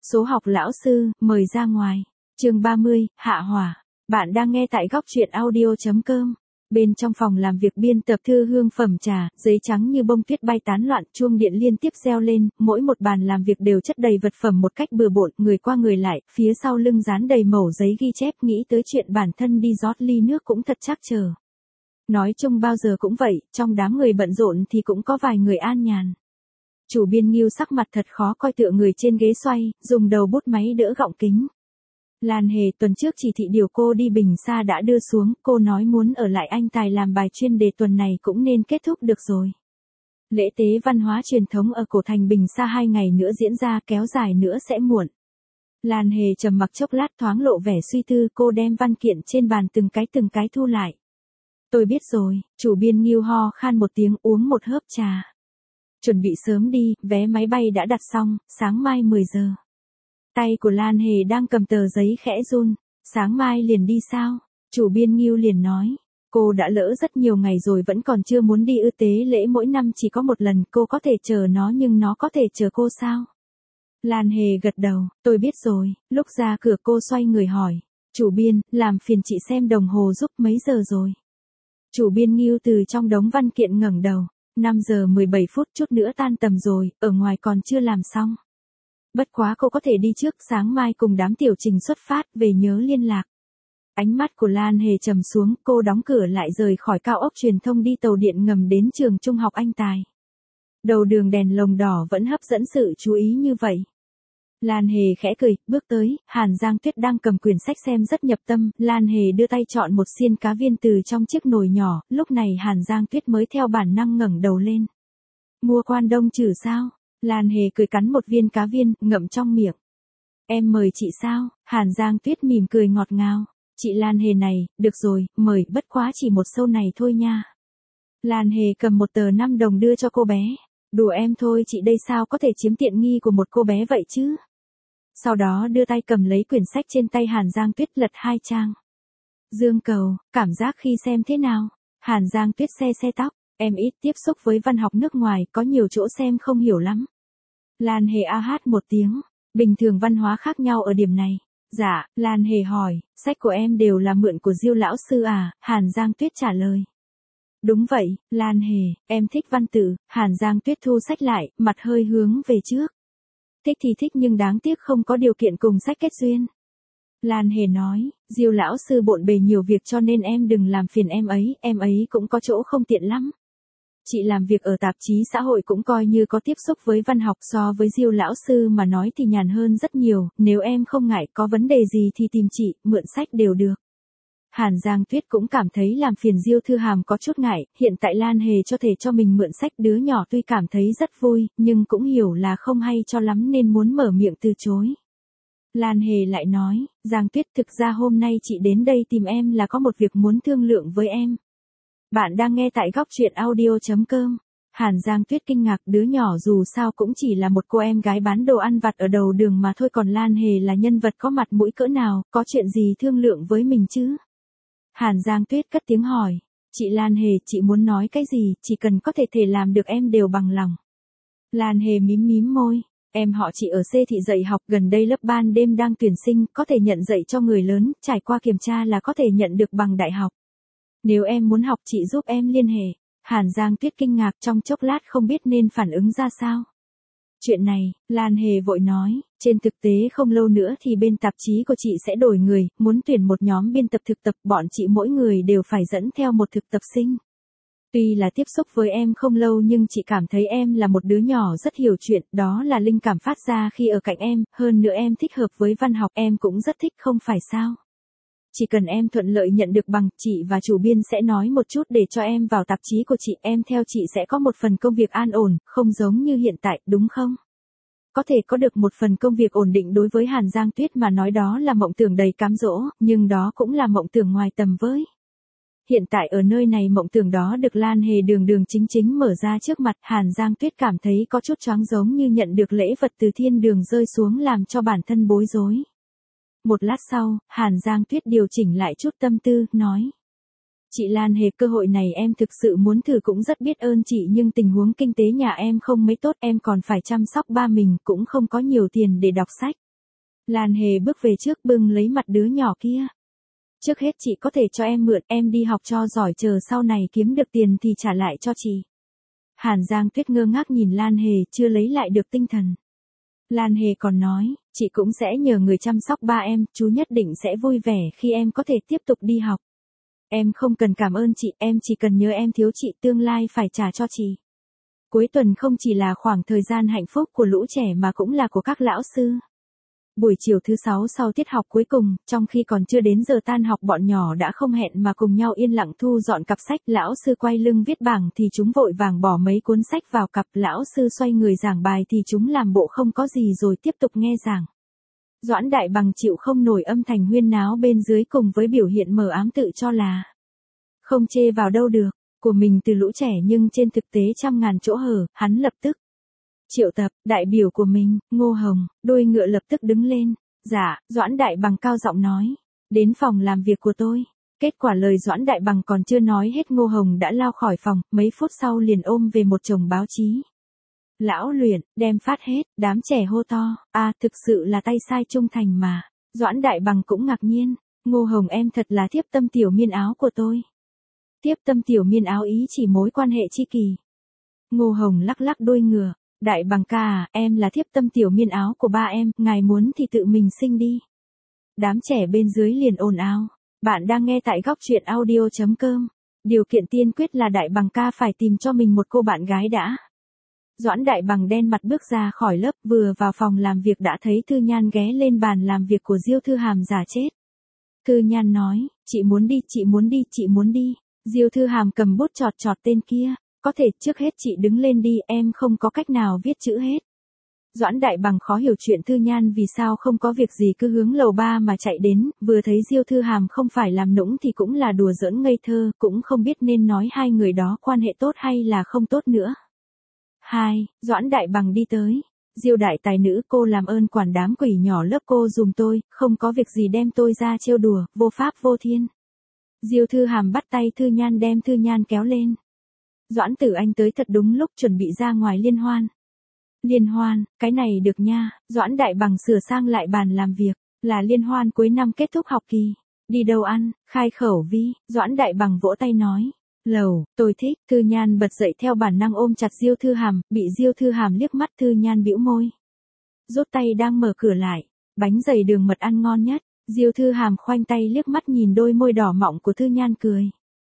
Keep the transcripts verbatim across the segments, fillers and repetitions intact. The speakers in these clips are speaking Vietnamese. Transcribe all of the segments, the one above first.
Số học lão sư, mời ra ngoài. Chương ba mươi, Hạ hỏa. Bạn đang nghe tại góc truyện audio chấm com. Bên trong phòng làm việc biên tập thư hương phẩm trà, giấy trắng như bông tuyết bay tán loạn, chuông điện liên tiếp reo lên, mỗi một bàn làm việc đều chất đầy vật phẩm một cách bừa bộn, người qua người lại, phía sau lưng dán đầy mẩu giấy ghi chép, nghĩ tới chuyện bản thân đi rót ly nước cũng thật trắc trở. Nói chung bao giờ cũng vậy, trong đám người bận rộn thì cũng có vài người an nhàn. Chủ biên Nghiêu sắc mặt thật khó coi tựa người trên ghế xoay, dùng đầu bút máy đỡ gọng kính. Lan Hề tuần trước chỉ thị điều cô đi Bình Sa đã đưa xuống, cô nói muốn ở lại anh tài làm bài chuyên đề tuần này cũng nên kết thúc được rồi. Lễ tế văn hóa truyền thống ở cổ thành Bình Sa hai ngày nữa diễn ra, kéo dài nữa sẽ muộn. Lan Hề trầm mặc chốc lát thoáng lộ vẻ suy tư, cô đem văn kiện trên bàn từng cái từng cái thu lại. Tôi biết rồi, chủ biên Nghiêu ho khan một tiếng, uống một hớp trà. Chuẩn bị sớm đi, vé máy bay đã đặt xong, sáng mai mười giờ. Tay của Lan Hề đang cầm tờ giấy khẽ run. Sáng mai liền đi sao? Chủ biên Nghiêu liền nói. Cô đã lỡ rất nhiều ngày rồi vẫn còn chưa muốn đi ư, tế lễ mỗi năm chỉ có một lần, cô có thể chờ nó nhưng nó có thể chờ cô sao? Lan Hề gật đầu, tôi biết rồi. Lúc ra cửa cô xoay người hỏi. Chủ biên, làm phiền chị xem đồng hồ giúp mấy giờ rồi? Chủ biên Nghiêu từ trong đống văn kiện ngẩng đầu. năm giờ mười bảy phút, chút nữa tan tầm rồi, ở ngoài còn chưa làm xong. Bất quá cô có thể đi trước, sáng mai cùng đám tiểu trình xuất phát, về nhớ liên lạc. Ánh mắt của Lan Hề trầm xuống, cô đóng cửa lại rời khỏi cao ốc truyền thông đi tàu điện ngầm đến trường trung học Anh Tài. Đầu đường đèn lồng đỏ vẫn hấp dẫn sự chú ý như vậy. Lan Hề khẽ cười, bước tới, Hàn Giang Tuyết đang cầm quyển sách xem rất nhập tâm, Lan Hề đưa tay chọn một xiên cá viên từ trong chiếc nồi nhỏ, lúc này Hàn Giang Tuyết mới theo bản năng ngẩng đầu lên. Mua quan đông trừ sao? Lan Hề cười cắn một viên cá viên, ngậm trong miệng. Em mời chị sao? Hàn Giang Tuyết mỉm cười ngọt ngào. Chị Lan Hề này, được rồi, mời, bất quá chỉ một xâu này thôi nha. Lan Hề cầm một tờ năm đồng đưa cho cô bé. Đùa em thôi, chị đây sao có thể chiếm tiện nghi của một cô bé vậy chứ? Sau đó đưa tay cầm lấy quyển sách trên tay Hàn Giang Tuyết, lật hai trang. Dương Cầu, cảm giác khi xem thế nào? Hàn Giang Tuyết se se tóc. Em ít tiếp xúc với văn học nước ngoài, có nhiều chỗ xem không hiểu lắm. Lan Hề a hát một tiếng. Bình thường văn hóa khác nhau ở điểm này. Dạ, Lan Hề hỏi, sách của em đều là mượn của Diêu lão sư à? Hàn Giang Tuyết trả lời. Đúng vậy, Lan Hề, em thích văn tự. Hàn Giang Tuyết thu sách lại, mặt hơi hướng về trước. Thích thì thích nhưng đáng tiếc không có điều kiện cùng sách kết duyên. Lan Hề nói, Diêu lão sư bộn bề nhiều việc cho nên em đừng làm phiền em ấy, em ấy cũng có chỗ không tiện lắm. Chị làm việc ở tạp chí xã hội cũng coi như có tiếp xúc với văn học, so với Diêu lão sư mà nói thì nhàn hơn rất nhiều, nếu em không ngại có vấn đề gì thì tìm chị, mượn sách đều được. Hàn Giang Tuyết cũng cảm thấy làm phiền Diêu Thư Hàm có chút ngại, hiện tại Lan Hề cho thể cho mình mượn sách, đứa nhỏ tuy cảm thấy rất vui, nhưng cũng hiểu là không hay cho lắm nên muốn mở miệng từ chối. Lan Hề lại nói, Giang Tuyết, thực ra hôm nay chị đến đây tìm em là có một việc muốn thương lượng với em. Bạn đang nghe tại góc truyện audio chấm com. Hàn Giang Tuyết kinh ngạc, đứa nhỏ dù sao cũng chỉ là một cô em gái bán đồ ăn vặt ở đầu đường mà thôi, còn Lan Hề là nhân vật có mặt mũi cỡ nào, có chuyện gì thương lượng với mình chứ? Hàn Giang Tuyết cất tiếng hỏi, chị Lan Hề, chị muốn nói cái gì, chỉ cần có thể thể làm được em đều bằng lòng. Lan Hề mím mím môi, em họ chị ở C thị dạy học, gần đây lớp ban đêm đang tuyển sinh, có thể nhận dạy cho người lớn, trải qua kiểm tra là có thể nhận được bằng đại học. Nếu em muốn học chị giúp em liên hệ. Hàn Giang Tuyết kinh ngạc trong chốc lát không biết nên phản ứng ra sao. Chuyện này, Lan Hề vội nói, trên thực tế không lâu nữa thì bên tạp chí của chị sẽ đổi người, muốn tuyển một nhóm biên tập thực tập, bọn chị mỗi người đều phải dẫn theo một thực tập sinh. Tuy là tiếp xúc với em không lâu nhưng chị cảm thấy em là một đứa nhỏ rất hiểu chuyện, đó là linh cảm phát ra khi ở cạnh em, hơn nữa em thích hợp với văn học, em cũng rất thích không phải sao? Chỉ cần em thuận lợi nhận được bằng, chị và chủ biên sẽ nói một chút để cho em vào tạp chí của chị, em theo chị sẽ có một phần công việc an ổn, không giống như hiện tại, đúng không? Có thể có được một phần công việc ổn định đối với Hàn Giang Tuyết mà nói đó là mộng tưởng đầy cám dỗ, nhưng đó cũng là mộng tưởng ngoài tầm với. Hiện tại ở nơi này mộng tưởng đó được Lan Hề đường đường chính chính mở ra trước mặt, Hàn Giang Tuyết cảm thấy có chút choáng, giống như nhận được lễ vật từ thiên đường rơi xuống làm cho bản thân bối rối. Một lát sau, Hàn Giang Tuyết điều chỉnh lại chút tâm tư, nói. Chị Lan Hề, cơ hội này em thực sự muốn thử, cũng rất biết ơn chị, nhưng tình huống kinh tế nhà em không mấy tốt, em còn phải chăm sóc ba mình, cũng không có nhiều tiền để đọc sách. Lan Hề bước về trước bưng lấy mặt đứa nhỏ kia. Trước hết chị có thể cho em mượn, em đi học cho giỏi, chờ sau này kiếm được tiền thì trả lại cho chị. Hàn Giang Tuyết ngơ ngác nhìn Lan Hề, chưa lấy lại được tinh thần. Lan Hề còn nói, chị cũng sẽ nhờ người chăm sóc ba em, chú nhất định sẽ vui vẻ khi em có thể tiếp tục đi học. Em không cần cảm ơn chị, em chỉ cần nhớ em thiếu chị, tương lai phải trả cho chị. Cuối tuần không chỉ là khoảng thời gian hạnh phúc của lũ trẻ mà cũng là của các lão sư. Buổi chiều thứ sáu sau tiết học cuối cùng, trong khi còn chưa đến giờ tan học, bọn nhỏ đã không hẹn mà cùng nhau yên lặng thu dọn cặp sách. Lão sư quay lưng viết bảng thì chúng vội vàng bỏ mấy cuốn sách vào cặp. Lão sư xoay người giảng bài thì chúng làm bộ không có gì rồi tiếp tục nghe giảng. Doãn Đại Bằng chịu không nổi âm thanh huyên náo bên dưới cùng với biểu hiện mờ ám tự cho là không chê vào đâu được của mình từ lũ trẻ, nhưng trên thực tế trăm ngàn chỗ hở. Hắn lập tức triệu tập đại biểu của mình. Ngô Hồng, đuôi ngựa lập tức đứng lên. Dạ, Doãn Đại Bằng cao giọng nói. Đến phòng làm việc của tôi. Kết quả lời Doãn Đại Bằng còn chưa nói hết, Ngô Hồng đã lao khỏi phòng, mấy phút sau liền ôm về một chồng báo chí. Lão luyện, đem phát hết, đám trẻ hô to. À, thực sự là tay sai trung thành mà. Doãn Đại Bằng cũng ngạc nhiên. Ngô Hồng, em thật là thiếp tâm tiểu miên áo của tôi. Tiếp tâm tiểu miên áo ý chỉ mối quan hệ chi kỳ. Ngô Hồng lắc lắc đuôi ngựa. Đại Bằng ca à, em là thiếp tâm tiểu miên áo của ba em, ngài muốn thì tự mình sinh đi. Đám trẻ bên dưới liền ồn ào. Bạn đang nghe tại góc truyện audio chấm com. Điều kiện tiên quyết là Đại Bằng ca phải tìm cho mình một cô bạn gái đã. Doãn Đại Bằng đen mặt bước ra khỏi lớp, vừa vào phòng làm việc đã thấy Thư Nhan ghé lên bàn làm việc của Diêu Thư Hàm giả chết. Thư Nhan nói, chị muốn đi, chị muốn đi, chị muốn đi. Diêu Thư Hàm cầm bút chọt chọt tên kia. Có thể trước hết chị đứng lên đi, em không có cách nào viết chữ hết. Doãn Đại Bằng khó hiểu chuyện Thư Nhan vì sao không có việc gì cứ hướng lầu ba mà chạy đến, vừa thấy Diêu Thư Hàm không phải làm nũng thì cũng là đùa giỡn ngây thơ, cũng không biết nên nói hai người đó quan hệ tốt hay là không tốt nữa. Hai, Doãn Đại Bằng đi tới. Diêu đại tài nữ, cô làm ơn quản đám quỷ nhỏ lớp cô dùm tôi, không có việc gì đem tôi ra trêu đùa, vô pháp vô thiên. Diêu Thư Hàm bắt tay Thư Nhan đem Thư Nhan kéo lên. Doãn Tử Anh tới thật đúng lúc, chuẩn bị ra ngoài liên hoan. Liên hoan, cái này được nha. Doãn Đại Bằng sửa sang lại bàn làm việc. Là liên hoan cuối năm kết thúc học kỳ. Đi đâu ăn, khai khẩu vi. Doãn Đại Bằng vỗ tay nói. Lầu, tôi thích. Thư Nhan bật dậy theo bản năng ôm chặt Diêu Thư Hàm, bị Diêu Thư Hàm liếc mắt. Thư Nhan bĩu môi, rút tay đang mở cửa lại. Bánh dày đường mật ăn ngon nhất. Diêu Thư Hàm khoanh tay liếc mắt nhìn đôi môi đỏ mọng của Thư Nhan cười.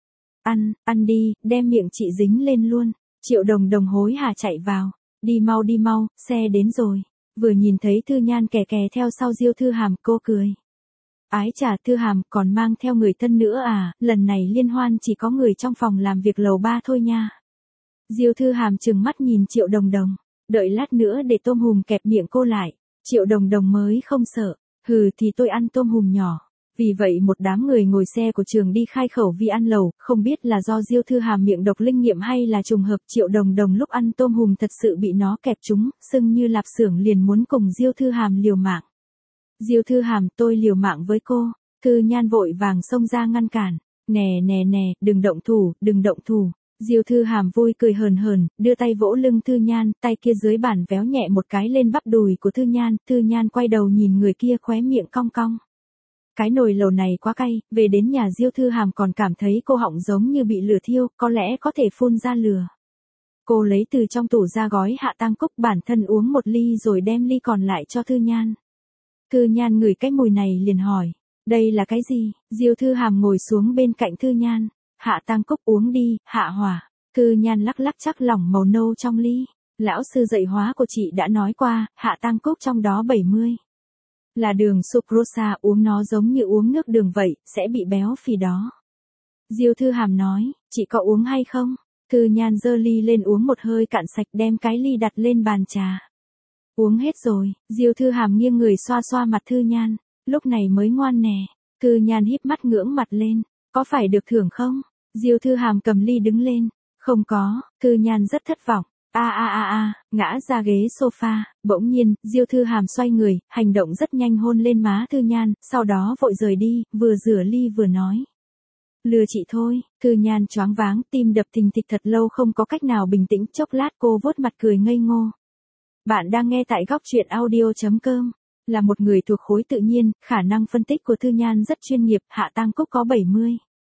Ăn, ăn đi, đem miệng chị dính lên luôn. Triệu Đồng Đồng hối hả chạy vào. Đi mau đi mau, xe đến rồi. Vừa nhìn thấy Thư Nhan kè kè theo sau Diêu Thư Hàm, cô cười. Ái chà, Thư Hàm còn mang theo người thân nữa à, lần này liên hoan chỉ có người trong phòng làm việc lầu ba thôi nha. Diêu Thư Hàm trừng mắt nhìn Triệu Đồng Đồng. Đợi lát nữa để tôm hùm kẹp miệng cô lại. Triệu Đồng Đồng mới không sợ. Hừ thì tôi ăn tôm hùm nhỏ. Vì vậy một đám người ngồi xe của trường đi khai khẩu vi ăn lẩu, không biết là do Diêu Thư Hàm miệng độc linh nghiệm hay là trùng hợp. Triệu Đồng Đồng lúc ăn tôm hùm thật sự bị nó kẹp trúng, sưng như lạp xưởng, liền muốn cùng Diêu Thư Hàm liều mạng. Diêu Thư Hàm, tôi liều mạng với cô. Thư Nhan vội vàng xông ra ngăn cản. Nè nè nè, đừng động thủ, đừng động thủ. Diêu Thư Hàm vui cười hờn hờn, đưa tay vỗ lưng Thư Nhan, tay kia dưới bàn véo nhẹ một cái lên bắp đùi của Thư Nhan. Thư Nhan quay đầu nhìn người kia, khóe miệng cong cong. Cái nồi lẩu này quá cay, về đến nhà Diêu Thư Hàm còn cảm thấy cô họng giống như bị lửa thiêu, có lẽ có thể phun ra lửa. Cô lấy từ trong tủ ra gói hạ tang cúc, bản thân uống một ly rồi đem ly còn lại cho Thư Nhan. Thư Nhan ngửi cái mùi này liền hỏi, đây là cái gì? Diêu Thư Hàm ngồi xuống bên cạnh Thư Nhan. Hạ tang cúc, uống đi, hạ hỏa. Thư Nhan lắc lắc chắc lỏng màu nâu trong ly. Lão sư dạy hóa của chị đã nói qua, hạ tang cúc trong đó bảy mươi là đường sucrose, uống nó giống như uống nước đường vậy, sẽ bị béo phì đó. Diêu Thư Hàm nói, chị có uống hay không? Thư Nhan giơ ly lên uống một hơi cạn sạch, đem cái ly đặt lên bàn trà. Uống hết rồi. Diêu Thư Hàm nghiêng người xoa xoa mặt Thư Nhan, lúc này mới ngoan nè. Thư Nhan híp mắt ngưỡng mặt lên, có phải được thưởng không? Diêu Thư Hàm cầm ly đứng lên, không có. Thư Nhan rất thất vọng. A a a a, ngã ra ghế sofa. Bỗng nhiên, Diêu Thư Hàm xoay người, hành động rất nhanh hôn lên má Thư Nhan, sau đó vội rời đi, vừa rửa ly vừa nói. Lừa chị thôi. Thư Nhan choáng váng, tim đập thình thịch thật lâu không có cách nào bình tĩnh, chốc lát cô vuốt mặt cười ngây ngô. Bạn đang nghe tại góc truyện audio chấm com. Là một người thuộc khối tự nhiên, khả năng phân tích của Thư Nhan rất chuyên nghiệp, Hạ Tăng Cúc có bảy mươi.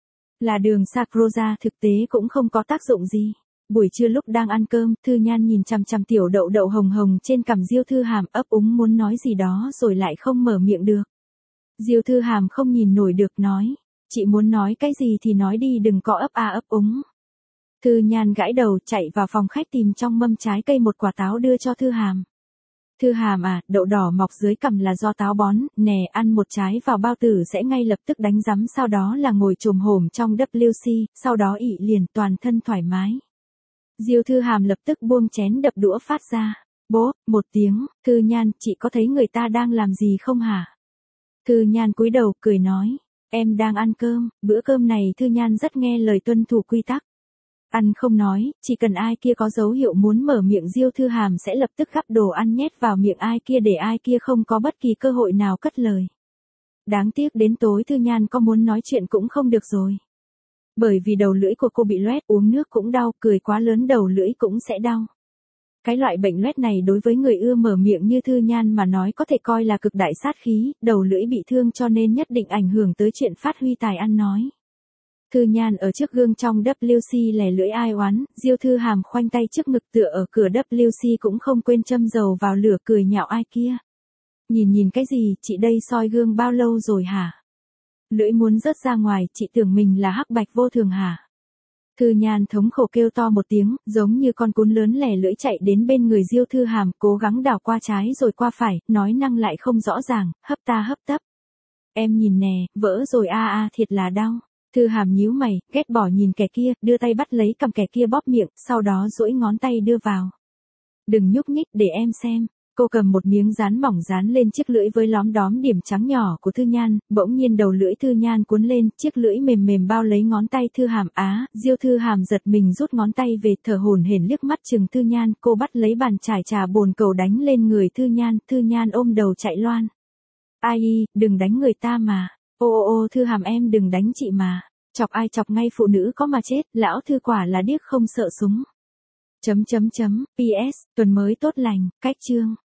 Là đường Sacrosa thực tế cũng không có tác dụng gì. Buổi trưa lúc đang ăn cơm, Thư Nhan nhìn chằm chằm tiểu đậu đậu hồng hồng trên cằm Diêu Thư Hàm, ấp úng muốn nói gì đó rồi lại không mở miệng được. Diêu Thư Hàm không nhìn nổi được nói, chị muốn nói cái gì thì nói đi, đừng có ấp a ấp úng. Thư Nhan gãi đầu chạy vào phòng khách tìm trong mâm trái cây một quả táo đưa cho Thư Hàm. Thư Hàm à, đậu đỏ mọc dưới cằm là do táo bón, nè ăn một trái vào bao tử sẽ ngay lập tức đánh rắm, sau đó là ngồi chồm hổm trong W C, sau đó ị liền toàn thân thoải mái. Diêu Thư Hàm lập tức buông chén đập đũa phát ra. Bố, một tiếng, Thư Nhan, chị có thấy người ta đang làm gì không hả? Thư Nhan cúi đầu cười nói, em đang ăn cơm, bữa cơm này Thư Nhan rất nghe lời tuân thủ quy tắc. Ăn không nói, chỉ cần ai kia có dấu hiệu muốn mở miệng Diêu Thư Hàm sẽ lập tức gắp đồ ăn nhét vào miệng ai kia để ai kia không có bất kỳ cơ hội nào cất lời. Đáng tiếc đến tối Thư Nhan có muốn nói chuyện cũng không được rồi. Bởi vì đầu lưỡi của cô bị loét, uống nước cũng đau, cười quá lớn đầu lưỡi cũng sẽ đau. Cái loại bệnh loét này đối với người ưa mở miệng như Thư Nhan mà nói có thể coi là cực đại sát khí, đầu lưỡi bị thương cho nên nhất định ảnh hưởng tới chuyện phát huy tài ăn nói. Thư Nhan ở trước gương trong W C lẻ lưỡi ai oán, Diêu Thư Hàm khoanh tay trước ngực tựa ở cửa W C cũng không quên châm dầu vào lửa cười nhạo ai kia. Nhìn nhìn cái gì, chị đây soi gương bao lâu rồi hả? Lưỡi muốn rớt ra ngoài, chị tưởng mình là hắc bạch vô thường hả? Thư Nhan thống khổ kêu to một tiếng, giống như con cún lớn lẻ lưỡi chạy đến bên người Diêu Thư Hàm, cố gắng đảo qua trái rồi qua phải, nói năng lại không rõ ràng, hấp ta hấp tấp. Em nhìn nè, vỡ rồi a a thiệt là đau. Thư Hàm nhíu mày, ghét bỏ nhìn kẻ kia, đưa tay bắt lấy cầm kẻ kia bóp miệng, sau đó duỗi ngón tay đưa vào. Đừng nhúc nhích để em xem. Cô cầm một miếng dán mỏng dán lên chiếc lưỡi với lóm đóm điểm trắng nhỏ của Thư Nhan, bỗng nhiên đầu lưỡi Thư Nhan cuốn lên, chiếc lưỡi mềm mềm bao lấy ngón tay Thư Hàm. Á, Diêu Thư Hàm giật mình rút ngón tay về, thở hổn hển liếc mắt chừng Thư Nhan, cô bắt lấy bàn chải trà bồn cầu đánh lên người Thư Nhan, Thư Nhan ôm đầu chạy loan. Ai y, đừng đánh người ta mà. Ô ô ô Thư Hàm em đừng đánh chị mà. Chọc ai chọc ngay phụ nữ có mà chết, lão Thư quả là điếc không sợ súng. Chấm chấm chấm, P S, tuần mới tốt lành, cách chương.